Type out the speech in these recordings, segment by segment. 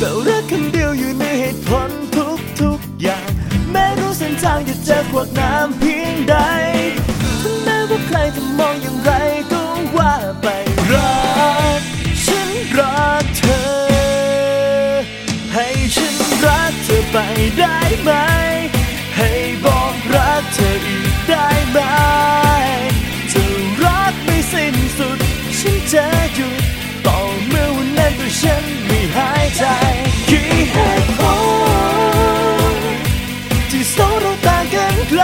ก็รักคำเดียวอยู่ในเหตุผลทุกอย่างแม้รู้เส้นทางจะเจอขวากน้ำเพียงใดถึงแม้ว่าใครจะมองอย่างไรก็ว่าไปรักฉันรักเธอให้ฉันรักเธอไปได้ไหมให้บอกรักเธออีกได้ไหมจะรักไม่สิ้นสุดฉันจะหยุดต่อเมื่อวันนั้นตัวฉันไม่หายใจกี่เหตุผลที่สองเราต่างกันไกล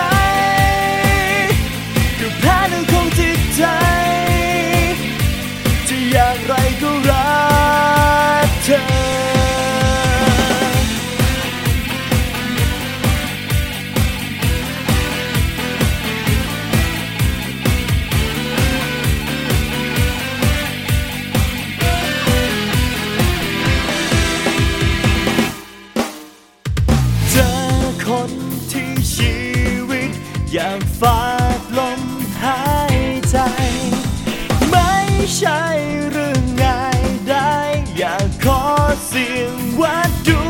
ก็แพ้เรื่องของจิตใจจะอย่างไรก็รักเธอคนที่ชีวิตอยากฝากลมหายใจไม่ใช่เรื่องง่ายได้อยากขอเสียงวัดดู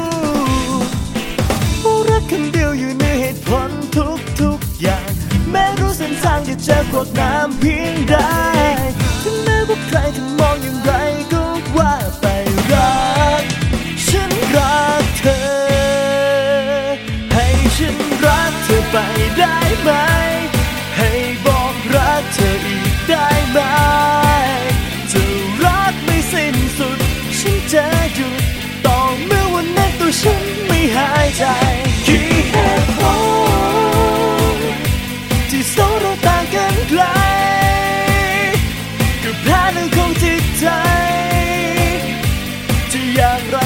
รักคำเดียวอยู่ในเหตุผลทุกอย่างแม้รู้เส้นทางจะเจอขวากน้ำเพียงใดถึงแม้ว่าใครจะมองอย่างไรก็ว่าไปรักฉันรักเธอฉันรักเธอไปได้ไหมให้บอกรักเธออีกได้ไหมจะรักไม่สิ้นสุดฉันจะหยุดต่อเมื่อวันนั้นตัวฉันไม่หายใจกี่เหตุผลที่สองเราต่างกันไกลก็แพ้เรื่องของจิตใจจะอย่างไร